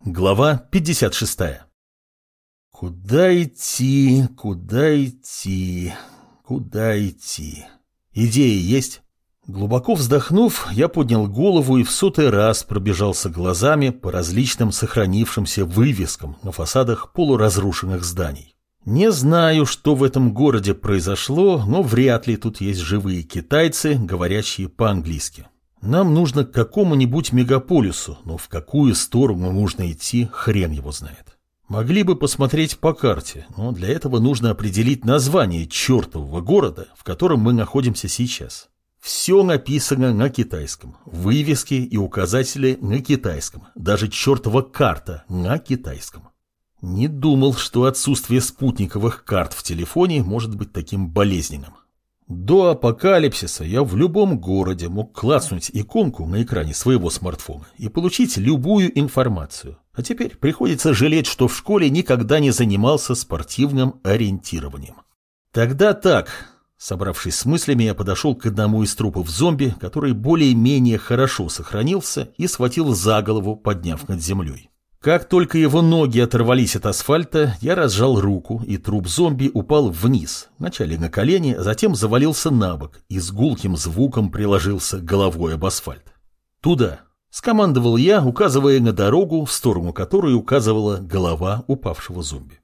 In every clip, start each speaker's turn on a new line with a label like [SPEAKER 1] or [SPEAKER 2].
[SPEAKER 1] Глава 56. Куда идти, куда идти, куда идти? Идея есть? Глубоко вздохнув, я поднял голову и в сотый раз пробежался глазами по различным сохранившимся вывескам на фасадах полуразрушенных зданий. Не знаю, что в этом городе произошло, но вряд ли тут есть живые китайцы, говорящие по-английски. Нам нужно к какому-нибудь мегаполису, но в какую сторону нужно идти, хрен его знает. Могли бы посмотреть по карте, но для этого нужно определить название чертового города, в котором мы находимся сейчас. Все написано на китайском, вывески и указатели на китайском, даже чертова карта на китайском. Не думал, что отсутствие спутниковых карт в телефоне может быть таким болезненным. До апокалипсиса я в любом городе мог клацнуть иконку на экране своего смартфона и получить любую информацию. А теперь приходится жалеть, что в школе никогда не занимался спортивным ориентированием. Тогда так, собравшись с мыслями, я подошел к одному из трупов зомби, который более-менее хорошо сохранился, и схватил за голову, подняв над землей. Как только его ноги оторвались от асфальта, я разжал руку, и труп зомби упал вниз, вначале на колени, а затем завалился на бок и с гулким звуком приложился головой об асфальт. «Туда!» — скомандовал я, указывая на дорогу, в сторону которой указывала голова упавшего зомби.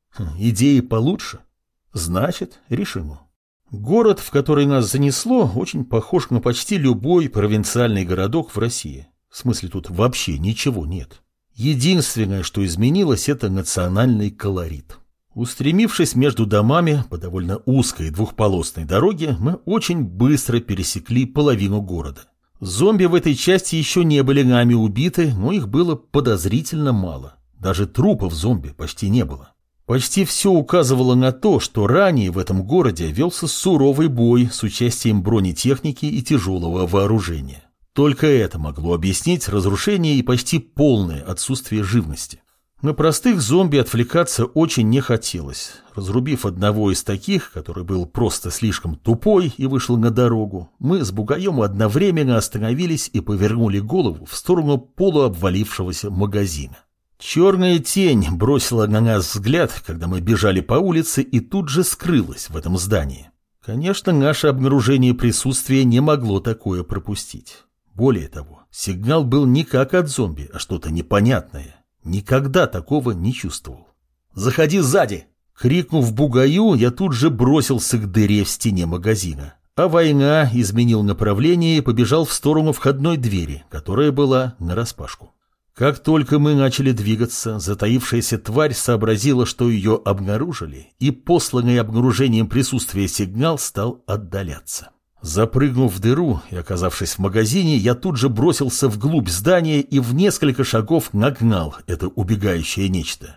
[SPEAKER 1] Идеи получше? Значит, решимо. Город, в который нас занесло, очень похож на почти любой провинциальный городок в России. В смысле, тут вообще ничего нет. Единственное, что изменилось, это национальный колорит. Устремившись между домами по довольно узкой двухполосной дороге, мы очень быстро пересекли половину города. Зомби в этой части еще не были нами убиты, но их было подозрительно мало. Даже трупов зомби почти не было. Почти все указывало на то, что ранее в этом городе велся суровый бой с участием бронетехники и тяжелого вооружения. Только это могло объяснить разрушение и почти полное отсутствие живности. На простых зомби отвлекаться очень не хотелось. Разрубив одного из таких, который был просто слишком тупой и вышел на дорогу, мы с бугаем одновременно остановились и повернули голову в сторону полуобвалившегося магазина. Черная тень бросила на нас взгляд, когда мы бежали по улице, и тут же скрылась в этом здании. Конечно, наше обнаружение присутствия не могло такое пропустить. Более того, сигнал был не как от зомби, а что-то непонятное. Никогда такого не чувствовал. «Заходи сзади!» Крикнув бугаю, я тут же бросился к дыре в стене магазина. А война изменил направление и побежал в сторону входной двери, которая была нараспашку. Как только мы начали двигаться, затаившаяся тварь сообразила, что ее обнаружили, и посланный обнаружением присутствия сигнал стал отдаляться. Запрыгнув в дыру и оказавшись в магазине, я тут же бросился вглубь здания и в несколько шагов нагнал это убегающее нечто.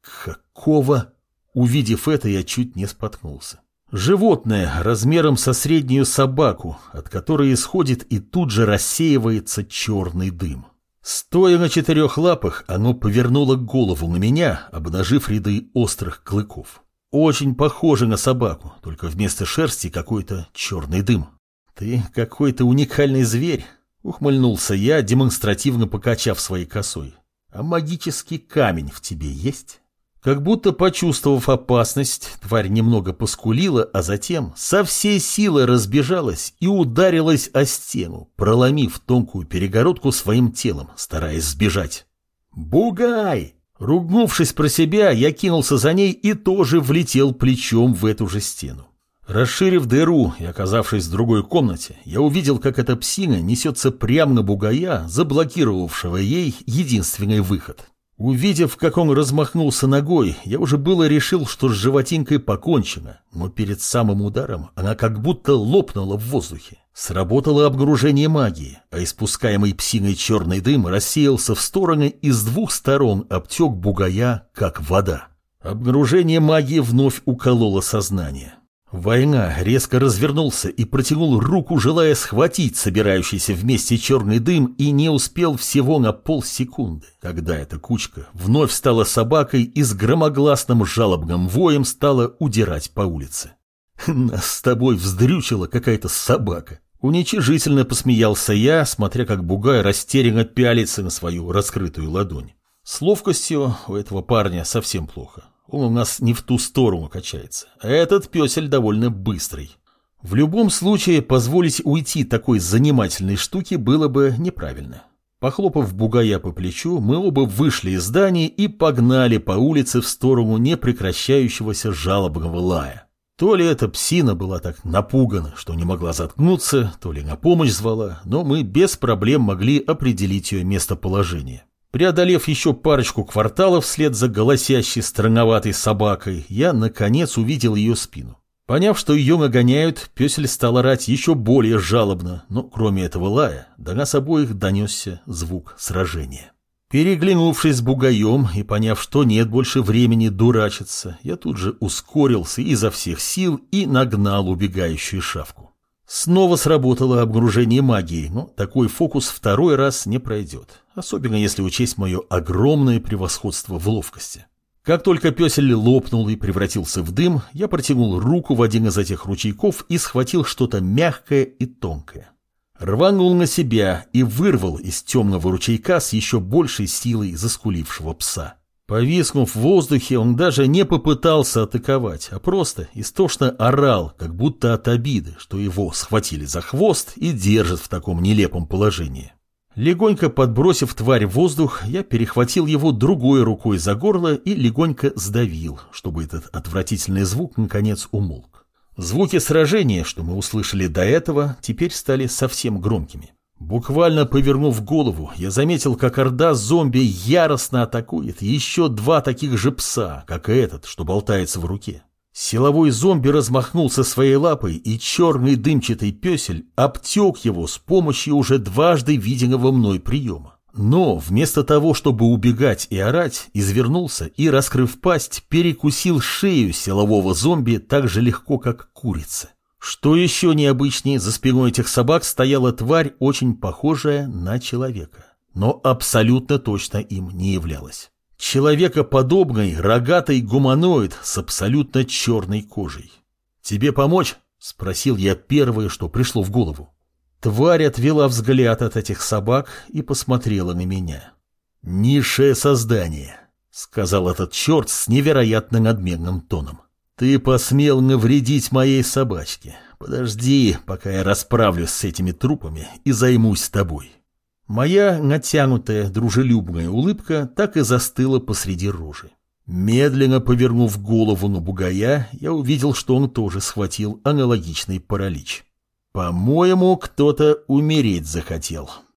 [SPEAKER 1] Какого? Увидев это, я чуть не споткнулся. Животное размером со среднюю собаку, от которой исходит и тут же рассеивается черный дым. Стоя на четырех лапах, оно повернуло голову на меня, обнажив ряды острых клыков. Очень похоже на собаку, только вместо шерсти какой-то черный дым. «Ты какой-то уникальный зверь», — ухмыльнулся я, демонстративно покачав своей косой. «А магический камень в тебе есть?» Как будто почувствовав опасность, тварь немного поскулила, а затем со всей силы разбежалась и ударилась о стену, проломив тонкую перегородку своим телом, стараясь сбежать. «Бугай!» Ругнувшись про себя, я кинулся за ней и тоже влетел плечом в эту же стену. Расширив дыру и оказавшись в другой комнате, я увидел, как эта псина несется прямо на бугая, заблокировавшего ей единственный выход. Увидев, как он размахнулся ногой, я уже было решил, что с животинкой покончено, но перед самым ударом она как будто лопнула в воздухе. Сработало обнаружение магии, а испускаемый псиной черный дым рассеялся в стороны и с двух сторон обтек бугая, как вода. Обнаружение магии вновь укололо сознание. Война резко развернулся и протянул руку, желая схватить собирающийся вместе черный дым, и не успел всего на полсекунды, когда эта кучка вновь стала собакой и с громогласным жалобным воем стала удирать по улице. «Нас с тобой вздрючила какая-то собака!» Уничижительно посмеялся я, смотря как бугай растерянно пялится на свою раскрытую ладонь. С ловкостью у этого парня совсем плохо. Он у нас не в ту сторону качается. А этот пёсель довольно быстрый. В любом случае, позволить уйти такой занимательной штуке было бы неправильно. Похлопав бугая по плечу, мы оба вышли из здания и погнали по улице в сторону непрекращающегося жалобного лая. То ли эта псина была так напугана, что не могла заткнуться, то ли на помощь звала, но мы без проблем могли определить ее местоположение. Преодолев еще парочку кварталов вслед за голосящей странноватой собакой, я, наконец, увидел ее спину. Поняв, что ее нагоняют, пёсель стал орать еще более жалобно, но кроме этого лая, до нас обоих донесся звук сражения. Переглянувшись с бугаем и поняв, что нет больше времени дурачиться, я тут же ускорился изо всех сил и нагнал убегающую шавку. Снова сработало обнаружение магии, но такой фокус второй раз не пройдет, особенно если учесть мое огромное превосходство в ловкости. Как только пёсель лопнул и превратился в дым, я протянул руку в один из этих ручейков и схватил что-то мягкое и тонкое. Рванул на себя и вырвал из темного ручейка с еще большей силой заскулившего пса. Повиснув в воздухе, он даже не попытался атаковать, а просто истошно орал, как будто от обиды, что его схватили за хвост и держат в таком нелепом положении. Легонько подбросив тварь в воздух, я перехватил его другой рукой за горло и легонько сдавил, чтобы этот отвратительный звук наконец умолк. Звуки сражения, что мы услышали до этого, теперь стали совсем громкими. Буквально повернув голову, я заметил, как орда зомби яростно атакует еще два таких же пса, как и этот, что болтается в руке. Силовой зомби размахнулся своей лапой, и черный дымчатый пёсель обтек его с помощью уже дважды виденного мной приема. Но вместо того, чтобы убегать и орать, извернулся и, раскрыв пасть, перекусил шею силового зомби так же легко, как курица. Что еще необычнее, за спиной этих собак стояла тварь, очень похожая на человека, но абсолютно точно им не являлась. Человекоподобный рогатый гуманоид с абсолютно черной кожей. «Тебе помочь?» — спросил я первое, что пришло в голову. Тварь отвела взгляд от этих собак и посмотрела на меня. «Низшее создание», — сказал этот черт с невероятно надменным тоном. «Ты посмел навредить моей собачке. Подожди, пока я расправлюсь с этими трупами и займусь тобой». Моя натянутая дружелюбная улыбка так и застыла посреди рожи. Медленно повернув голову на бугая, я увидел, что он тоже схватил аналогичный паралич. По-моему, кто-то умереть захотел.